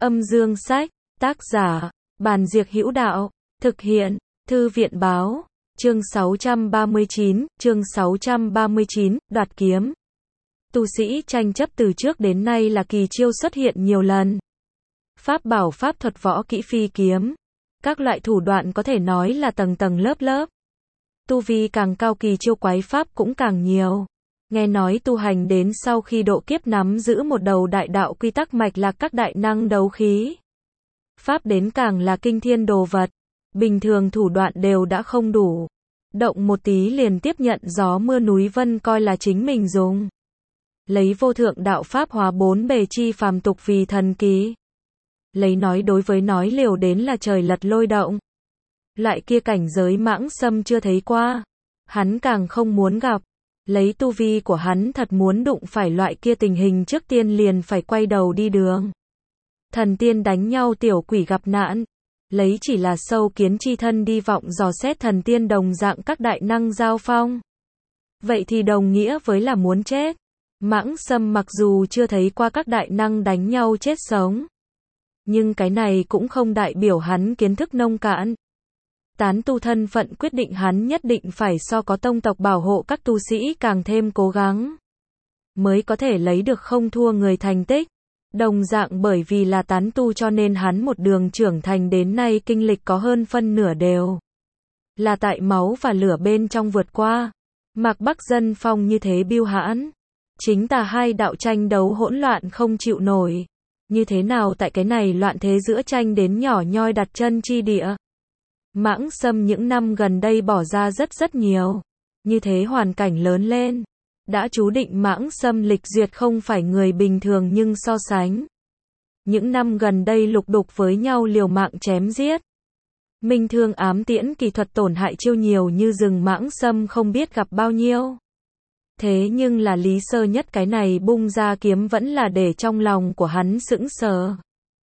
Âm dương sách, tác giả, Bàn Diệc Hữu Đạo, thực hiện, Thư viện báo, chương 639, đoạt kiếm. Tu sĩ tranh chấp từ trước đến nay là kỳ chiêu xuất hiện nhiều lần. Pháp bảo pháp thuật võ kỹ phi kiếm. Các loại thủ đoạn có thể nói là tầng tầng lớp lớp. Tu vi càng cao kỳ chiêu quái pháp cũng càng nhiều. Nghe nói tu hành đến sau khi độ kiếp nắm giữ một đầu đại đạo quy tắc mạch lạc các đại năng đấu khí. Pháp đến càng là kinh thiên đồ vật. Bình thường thủ đoạn đều đã không đủ. Động một tí liền tiếp nhận gió mưa núi vân coi là chính mình dùng. Lấy vô thượng đạo pháp hóa bốn bề chi phàm tục vì thần kỳ. Lấy nói đối với nói liều đến là trời lật lôi động. Loại kia cảnh giới Mãng Sâm chưa thấy qua. Hắn càng không muốn gặp. Lấy tu vi của hắn thật muốn đụng phải loại kia tình hình trước tiên liền phải quay đầu đi đường. Thần tiên đánh nhau tiểu quỷ gặp nạn. Lấy chỉ là sâu kiến chi thân đi vọng dò xét thần tiên đồng dạng các đại năng giao phong. Vậy thì đồng nghĩa với là muốn chết. Mãng Sâm mặc dù chưa thấy qua các đại năng đánh nhau chết sống. Nhưng cái này cũng không đại biểu hắn kiến thức nông cạn. Tán tu thân phận quyết định hắn nhất định phải so có tông tộc bảo hộ các tu sĩ càng thêm cố gắng. Mới có thể lấy được không thua người thành tích. Đồng dạng bởi vì là tán tu cho nên hắn một đường trưởng thành đến nay kinh lịch có hơn phân nửa đều là tại máu và lửa bên trong vượt qua. Mạc Bắc dân phong như thế biêu hãn. Chính tà hai đạo tranh đấu hỗn loạn không chịu nổi. Như thế nào tại cái này loạn thế giữa tranh đến nhỏ nhoi đặt chân chi địa. Mãng Sâm những năm gần đây bỏ ra rất nhiều. Như thế hoàn cảnh lớn lên. Đã chú định Mãng Sâm lịch duyệt không phải người bình thường nhưng so sánh. Những năm gần đây lục đục với nhau liều mạng chém giết. Minh thương ám tiễn kỳ thuật tổn hại chiêu nhiều như rừng Mãng Sâm không biết gặp bao nhiêu. Thế nhưng là Lý Sơ Nhất cái này bung ra kiếm vẫn là để trong lòng của hắn sững sờ.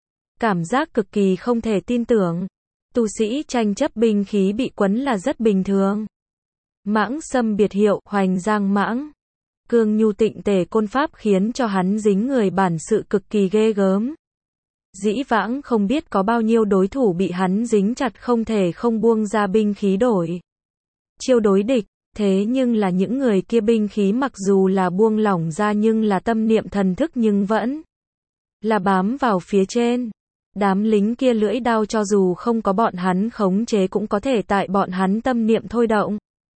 Cảm giác cực kỳ không thể tin tưởng. Tu sĩ tranh chấp binh khí bị quấn là rất bình thường. Mãng Sâm biệt hiệu Hoành Giang Mãng. Cương nhu tịnh tề côn pháp khiến cho hắn dính người bản sự cực kỳ ghê gớm. Dĩ vãng không biết có bao nhiêu đối thủ bị hắn dính chặt không thể không buông ra binh khí đổi chiêu đối địch. Thế nhưng là những người kia binh khí mặc dù là buông lỏng ra nhưng là tâm niệm thần thức nhưng vẫn là bám vào phía trên. Đám lính kia lưỡi đao cho dù không có bọn hắn khống chế cũng có thể tại bọn hắn tâm niệm thôi động.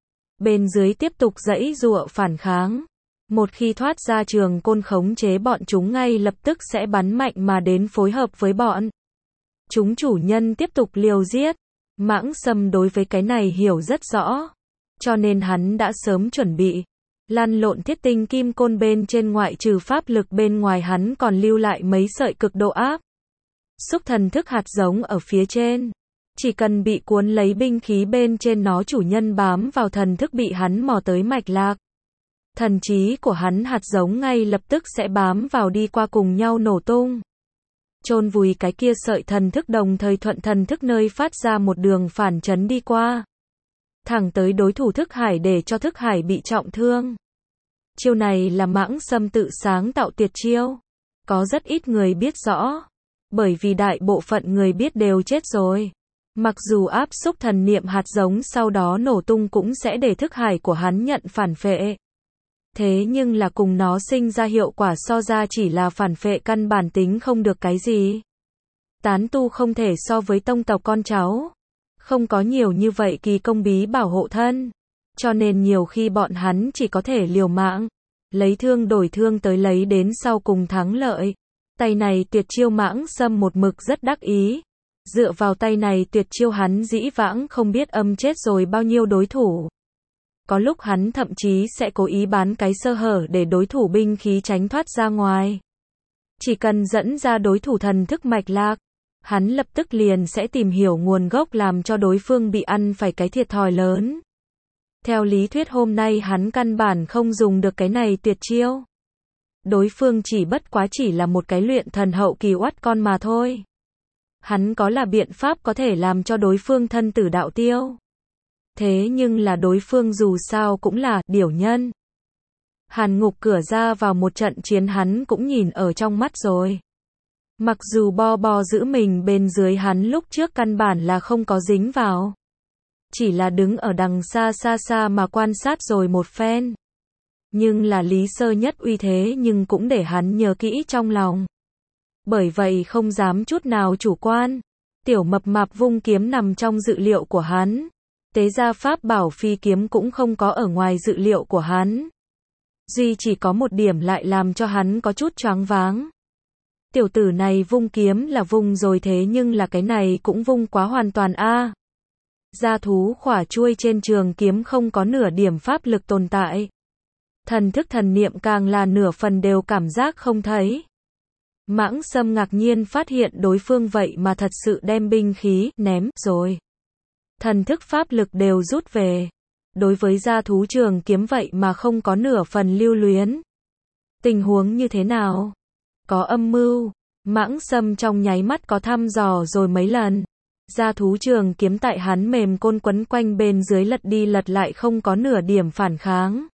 Bên dưới tiếp tục giãy giụa phản kháng. Một khi thoát ra trường côn khống chế bọn chúng ngay lập tức sẽ bắn mạnh mà đến phối hợp với bọn chúng chủ nhân tiếp tục liều giết. Mãng Sâm đối với cái này hiểu rất rõ. Cho nên hắn đã sớm chuẩn bị. Lăn lộn thiết tinh kim côn bên trên ngoại trừ pháp lực bên ngoài hắn còn lưu lại mấy sợi cực độ áp xúc thần thức hạt giống ở phía trên. Chỉ cần bị cuốn lấy binh khí bên trên nó chủ nhân bám vào thần thức bị hắn mò tới mạch lạc. Thần trí của hắn hạt giống ngay lập tức sẽ bám vào đi qua cùng nhau nổ tung. Chôn vùi cái kia sợi thần thức đồng thời thuận thần thức nơi phát ra một đường phản chấn đi qua. Thẳng tới đối thủ thức hải để cho thức hải bị trọng thương. Chiêu này là Mãng Sâm tự sáng tạo tuyệt chiêu. Có rất ít người biết rõ. Bởi vì đại bộ phận người biết đều chết rồi. Mặc dù áp xúc thần niệm hạt giống sau đó nổ tung cũng sẽ để thức hải của hắn nhận phản phệ. Thế nhưng là cùng nó sinh ra hiệu quả so ra chỉ là phản phệ căn bản tính không được cái gì. Tán tu không thể so với tông tộc con cháu. Không có nhiều như vậy kỳ công bí bảo hộ thân. Cho nên nhiều khi bọn hắn chỉ có thể liều mạng. Lấy thương đổi thương tới lấy đến sau cùng thắng lợi. Tay này tuyệt chiêu Mãng Sâm một mực rất đắc ý. Dựa vào tay này tuyệt chiêu hắn dĩ vãng không biết âm chết rồi bao nhiêu đối thủ. Có lúc hắn thậm chí sẽ cố ý bán cái sơ hở để đối thủ binh khí tránh thoát ra ngoài. Chỉ cần dẫn ra đối thủ thần thức mạch lạc. Hắn lập tức liền sẽ tìm hiểu nguồn gốc làm cho đối phương bị ăn phải cái thiệt thòi lớn. Theo lý thuyết hôm nay hắn căn bản không dùng được cái này tuyệt chiêu. Đối phương chỉ bất quá chỉ là một cái luyện thần hậu kỳ oắt con mà thôi. Hắn có là biện pháp có thể làm cho đối phương thân tử đạo tiêu. Thế nhưng là đối phương dù sao cũng là điểu nhân. Hàn Ngục cửa ra vào một trận chiến hắn cũng nhìn ở trong mắt rồi. Mặc dù bo bo giữ mình bên dưới hắn lúc trước căn bản là không có dính vào. Chỉ là đứng ở đằng xa xa xa mà quan sát rồi một phen. Nhưng là Lý Sơ Nhất uy thế nhưng cũng để hắn nhớ kỹ trong lòng. Bởi vậy không dám chút nào chủ quan. Tiểu mập mạp vung kiếm nằm trong dự liệu của hắn. Tế gia pháp bảo phi kiếm cũng không có ở ngoài dự liệu của hắn. Duy chỉ có một điểm lại làm cho hắn có chút choáng váng. Tiểu tử này vung kiếm là vung rồi thế nhưng là cái này cũng vung quá hoàn toàn a. Gia thú khỏa chuôi trên trường kiếm không có nửa điểm pháp lực tồn tại. Thần thức thần niệm càng là nửa phần đều cảm giác không thấy. Mãng Sâm ngạc nhiên phát hiện đối phương vậy mà thật sự đem binh khí ném rồi. Thần thức pháp lực đều rút về. Đối với gia thú trường kiếm vậy mà không có nửa phần lưu luyến. Tình huống như thế nào? Có âm mưu. Mãng Sâm trong nháy mắt có thăm dò rồi mấy lần. Gia thú trường kiếm tại hắn mềm côn quấn quanh bên dưới lật đi lật lại không có nửa điểm phản kháng.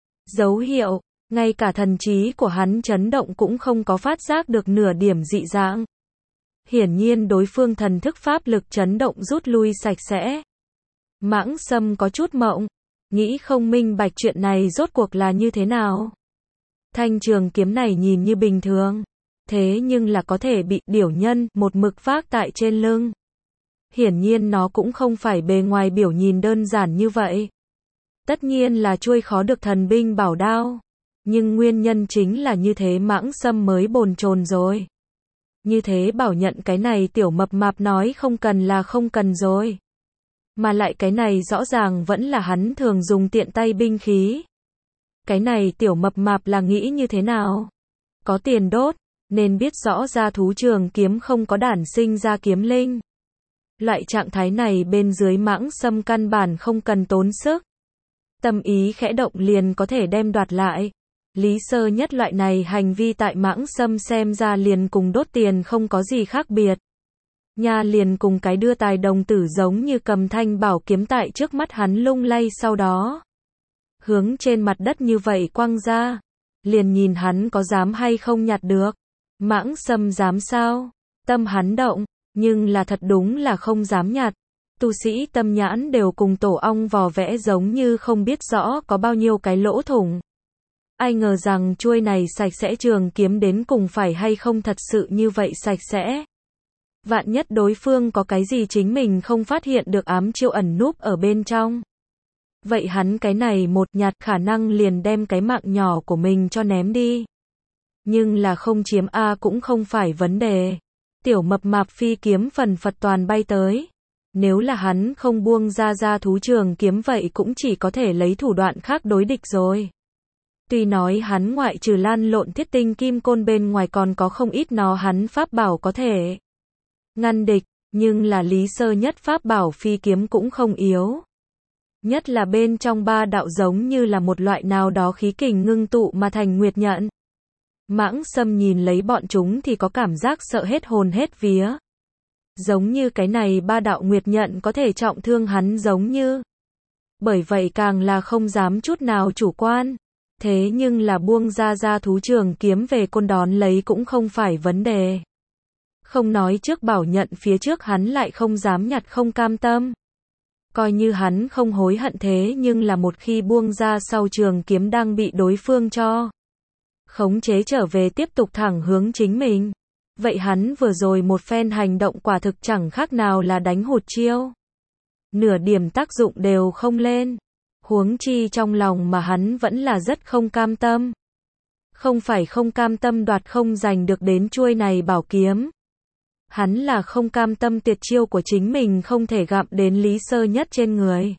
Dấu hiệu, ngay cả thần trí của hắn chấn động cũng không có phát giác được nửa điểm dị dạng. Hiển nhiên đối phương thần thức pháp lực chấn động rút lui sạch sẽ. Mãng Sâm có chút mộng, nghĩ không minh bạch chuyện này rốt cuộc là như thế nào. Thanh trường kiếm này nhìn như bình thường, thế nhưng là có thể bị điểu nhân một mực vác tại trên lưng. Hiển nhiên nó cũng không phải bề ngoài biểu nhìn đơn giản như vậy. Tất nhiên là chuôi khó được thần binh bảo đao. Nhưng nguyên nhân chính là như thế Mãng Sâm mới bồn chồn rồi. Như thế bảo nhận cái này tiểu mập mạp nói không cần là không cần rồi. Mà lại cái này rõ ràng vẫn là hắn thường dùng tiện tay binh khí. Cái này tiểu mập mạp là nghĩ như thế nào? Có tiền đốt, nên biết rõ ra thú trường kiếm không có đản sinh ra kiếm linh. Loại trạng thái này bên dưới Mãng Sâm căn bản không cần tốn sức. Tâm ý khẽ động liền có thể đem đoạt lại. Lý Sơ Nhất loại này hành vi tại Mãng Sâm xem ra liền cùng đốt tiền không có gì khác biệt. Nha liền cùng cái đưa tài đồng tử giống như cầm thanh bảo kiếm tại trước mắt hắn lung lay sau đó. Hướng trên mặt đất như vậy quăng ra. Liền nhìn hắn có dám hay không nhặt được. Mãng Sâm dám sao? Tâm hắn động, nhưng là thật đúng là không dám nhặt. Tu sĩ tâm nhãn đều cùng tổ ong vò vẽ giống như không biết rõ có bao nhiêu cái lỗ thủng. Ai ngờ rằng chuôi này sạch sẽ trường kiếm đến cùng phải hay không thật sự như vậy sạch sẽ. Vạn nhất đối phương có cái gì chính mình không phát hiện được ám chiêu ẩn núp ở bên trong. Vậy hắn cái này một nhặt khả năng liền đem cái mạng nhỏ của mình cho ném đi. Nhưng là không chiếm A cũng không phải vấn đề. Tiểu mập mạp phi kiếm phần phật toàn bay tới. Nếu là hắn không buông ra thú trường kiếm vậy cũng chỉ có thể lấy thủ đoạn khác đối địch rồi. Tuy nói hắn ngoại trừ lan lộn thiết tinh kim côn bên ngoài còn có không ít nó hắn pháp bảo có thể ngăn địch, nhưng là Lý Sơ Nhất pháp bảo phi kiếm cũng không yếu. Nhất là bên trong ba đạo giống như là một loại nào đó khí kình ngưng tụ mà thành nguyệt nhận. Mãng Sâm nhìn lấy bọn chúng thì có cảm giác sợ hết hồn hết vía. Giống như cái này ba đạo nguyệt nhận có thể trọng thương hắn giống như. Bởi vậy càng là không dám chút nào chủ quan. Thế nhưng là buông ra thú trường kiếm về côn đón lấy cũng không phải vấn đề. Không nói trước bảo nhận phía trước hắn lại không dám nhặt không cam tâm. Coi như hắn không hối hận thế nhưng là một khi buông ra sau trường kiếm đang bị đối phương cho khống chế trở về tiếp tục thẳng hướng chính mình. Vậy hắn vừa rồi một phen hành động quả thực chẳng khác nào là đánh hụt chiêu. Nửa điểm tác dụng đều không lên. Huống chi trong lòng mà hắn vẫn là rất không cam tâm. Không phải không cam tâm đoạt không giành được đến chuôi này bảo kiếm. Hắn là không cam tâm tuyệt chiêu của chính mình không thể gặm đến Lý Sơ Nhất trên người.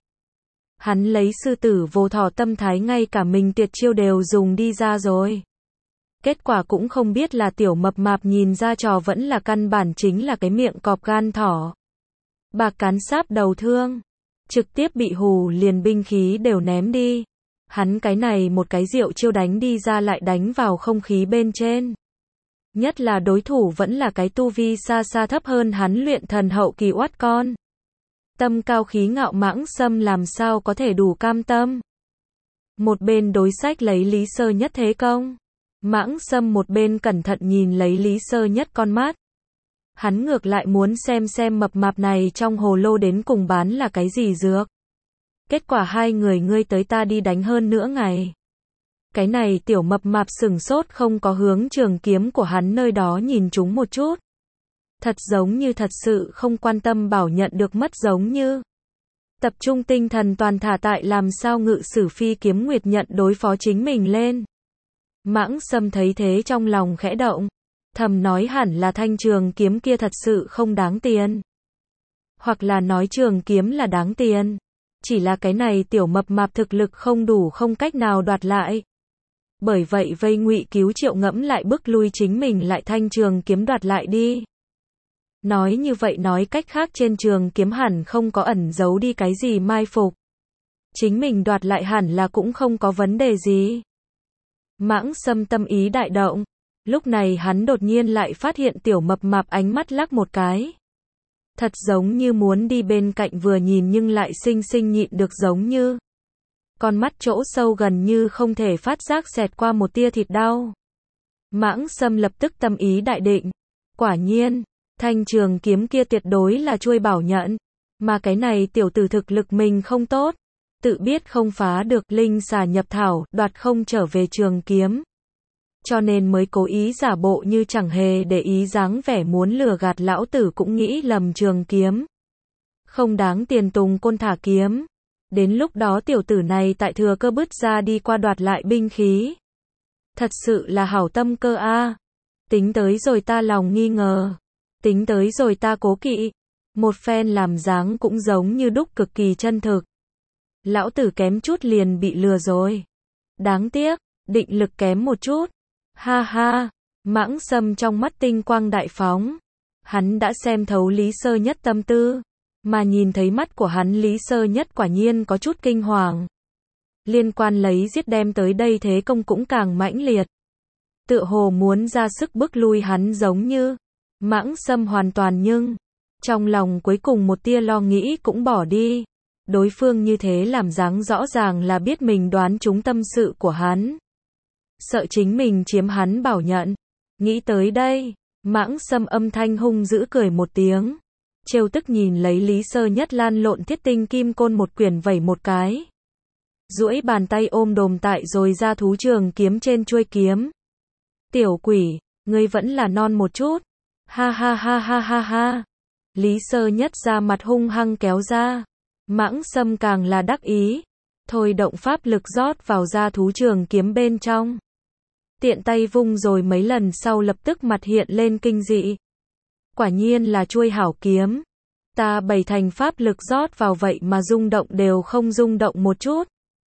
Hắn lấy sư tử vô thọ tâm thái ngay cả mình tuyệt chiêu đều dùng đi ra rồi. Kết quả cũng không biết là tiểu mập mạp nhìn ra trò vẫn là căn bản chính là cái miệng cọp gan thỏ. Bạc cán sáp đầu thương. Trực tiếp bị hù liền binh khí đều ném đi. Hắn cái này một cái diệu chiêu đánh đi ra lại đánh vào không khí bên trên. Nhất là đối thủ vẫn là cái tu vi xa xa thấp hơn hắn luyện thần hậu kỳ oát con. Tâm cao khí ngạo Mãng Sâm làm sao có thể đủ cam tâm. Một bên đối sách lấy Lý Sơ Nhất thế công. Mãng Sâm một bên cẩn thận nhìn lấy Lý Sơ Nhất con mắt. Hắn ngược lại muốn xem mập mạp này trong hồ lô đến cùng bán là cái gì dược. Kết quả hai người ngươi tới ta đi đánh hơn nữa ngày. Cái này tiểu mập mạp sừng sốt không có hướng trường kiếm của hắn nơi đó nhìn chúng một chút. Thật giống như thật sự không quan tâm bảo nhận được mất giống như. Tập trung tinh thần toàn thả tại làm sao ngự sử phi kiếm nguyệt nhận đối phó chính mình lên. Mãng Sâm thấy thế trong lòng khẽ động. Thầm nói hẳn là thanh trường kiếm kia thật sự không đáng tiền. Hoặc là nói trường kiếm là đáng tiền. Chỉ là cái này tiểu mập mạp thực lực không đủ không cách nào đoạt lại. Bởi vậy vây Ngụy Cứu Triệu ngẫm lại bức lui chính mình lại thanh trường kiếm đoạt lại đi. Nói như vậy nói cách khác trên trường kiếm hẳn không có ẩn giấu đi cái gì mai phục. Chính mình đoạt lại hẳn là cũng không có vấn đề gì. Mãng Sâm tâm ý đại động. Lúc này hắn đột nhiên lại phát hiện tiểu mập mạp ánh mắt lắc một cái. Thật giống như muốn đi bên cạnh vừa nhìn nhưng lại xinh xinh nhịn được giống như. Con mắt chỗ sâu gần như không thể phát giác xẹt qua một tia thịt đau. Mãng Sâm lập tức tâm ý đại định. Quả nhiên, thanh trường kiếm kia tuyệt đối là chuôi bảo nhận. Mà cái này tiểu tử thực lực mình không tốt. Tự biết không phá được linh xà nhập thảo, đoạt không trở về trường kiếm. Cho nên mới cố ý giả bộ như chẳng hề để ý dáng vẻ muốn lừa gạt lão tử cũng nghĩ lầm trường kiếm. Không đáng tiền tùng côn thả kiếm. Đến lúc đó tiểu tử này tại thừa cơ bứt ra đi qua đoạt lại binh khí. Thật sự là hảo tâm cơ a. Tính tới rồi ta lòng nghi ngờ. Tính tới rồi ta cố kỵ. Một phen làm dáng cũng giống như đúc cực kỳ chân thực. Lão tử kém chút liền bị lừa rồi. Đáng tiếc, định lực kém một chút. Ha ha, Mãng Sâm trong mắt tinh quang đại phóng. Hắn đã xem thấu Lý Sơ Nhất tâm tư. Mà nhìn thấy mắt của hắn Lý Sơ Nhất quả nhiên có chút kinh hoàng. Liên quan lấy giết đem tới đây thế công cũng càng mãnh liệt. Tựa hồ muốn ra sức bức lui hắn giống như. Mãng Sâm hoàn toàn nhưng. Trong lòng cuối cùng một tia lo nghĩ cũng bỏ đi. Đối phương như thế làm dáng rõ ràng là biết mình đoán trúng tâm sự của hắn. Sợ chính mình chiếm hắn bảo nhận. Nghĩ tới đây, Mãng Sâm âm thanh hung dữ cười một tiếng. Trêu tức nhìn lấy Lý Sơ Nhất lan lộn thiết tinh kim côn một quyển vẩy một cái. Duỗi bàn tay ôm đồm tại rồi ra thú trường kiếm trên chuôi kiếm. Tiểu quỷ, ngươi vẫn là non một chút. Ha ha ha ha ha ha. Lý Sơ Nhất ra mặt hung hăng kéo ra. Mãng Sâm càng là đắc ý. Thôi động pháp lực rót vào ra thú trường kiếm bên trong. Tiện tay vung rồi mấy lần sau lập tức mặt hiện lên kinh dị. Quả nhiên là chuôi hảo kiếm. Ta bày thành pháp lực rót vào vậy mà rung động đều không rung động một chút.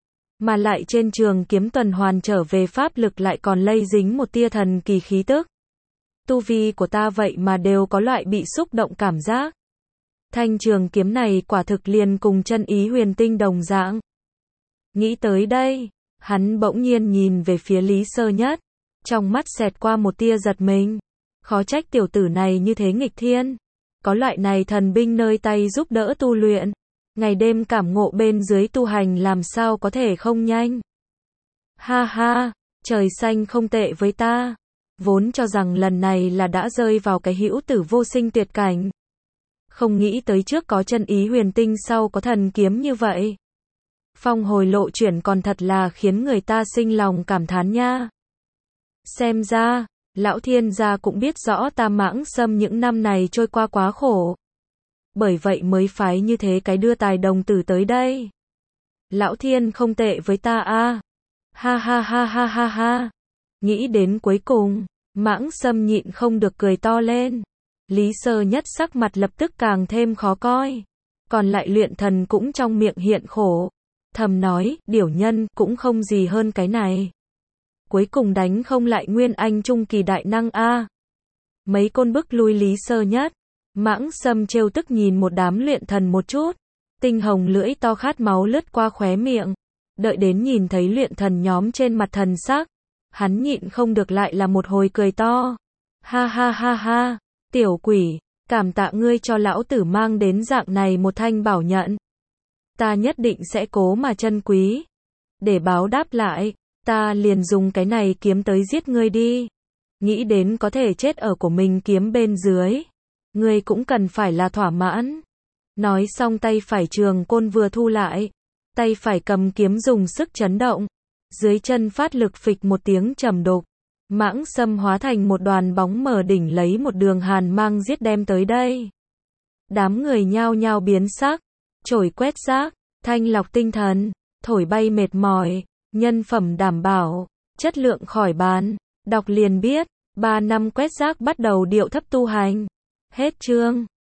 Mà lại trên trường kiếm tuần hoàn trở về pháp lực lại còn lây dính một tia thần kỳ khí tức. Tu vi của ta vậy mà đều có loại bị xúc động cảm giác. Thanh trường kiếm này quả thực liền cùng chân ý huyền tinh đồng dạng. Nghĩ tới đây, hắn bỗng nhiên nhìn về phía Lý Sơ Nhất. Trong mắt xẹt qua một tia giật mình. Khó trách tiểu tử này như thế nghịch thiên. Có loại này thần binh nơi tay giúp đỡ tu luyện. Ngày đêm cảm ngộ bên dưới tu hành làm sao có thể không nhanh. Ha ha, trời xanh không tệ với ta. Vốn cho rằng lần này là đã rơi vào cái hữu tử vô sinh tuyệt cảnh. Không nghĩ tới trước có chân ý huyền tinh sau có thần kiếm như vậy. Phong hồi lộ chuyển còn thật là khiến người ta sinh lòng cảm thán nha. Xem ra, lão thiên gia cũng biết rõ ta Mãng Sâm những năm này trôi qua quá khổ. Bởi vậy mới phái như thế cái đưa tài đồng tử tới đây. Lão thiên không tệ với ta a. Ha ha ha ha ha ha. Nghĩ đến cuối cùng, Mãng Sâm nhịn không được cười to lên. Lý Sơ Nhất sắc mặt lập tức càng thêm khó coi. Còn lại luyện thần cũng trong miệng hiện khổ. Thầm nói, điểu nhân cũng không gì hơn cái này. Cuối cùng đánh không lại nguyên anh trung kỳ đại năng a. Mấy côn bức lui Lý Sơ Nhất. Mãng Sâm trêu tức nhìn một đám luyện thần một chút. Tinh hồng lưỡi to khát máu lướt qua khóe miệng. Đợi đến nhìn thấy luyện thần nhóm trên mặt thần sắc. Hắn nhịn không được lại là một hồi cười to. Ha ha ha ha, tiểu quỷ, cảm tạ ngươi cho lão tử mang đến dạng này một thanh bảo nhận. Ta nhất định sẽ cố mà trân quý. Để báo đáp lại, Ta liền dùng cái này kiếm tới giết ngươi đi. Nghĩ đến có thể chết ở của mình kiếm bên dưới. Ngươi cũng cần phải là thỏa mãn. Nói xong tay phải trường côn vừa thu lại. Tay phải cầm kiếm dùng sức chấn động. Dưới chân phát lực phịch một tiếng trầm đục. Mãng sâm hóa thành một đoàn bóng mờ đỉnh lấy một đường hàn mang giết đem tới đây. Đám người nhao nhao biến sắc. Chổi quét rác, thanh lọc tinh thần, thổi bay mệt mỏi, nhân phẩm đảm bảo, chất lượng khỏi bàn. Đọc liền biết, 3 năm quét rác bắt đầu điệu thấp tu hành. Hết chương.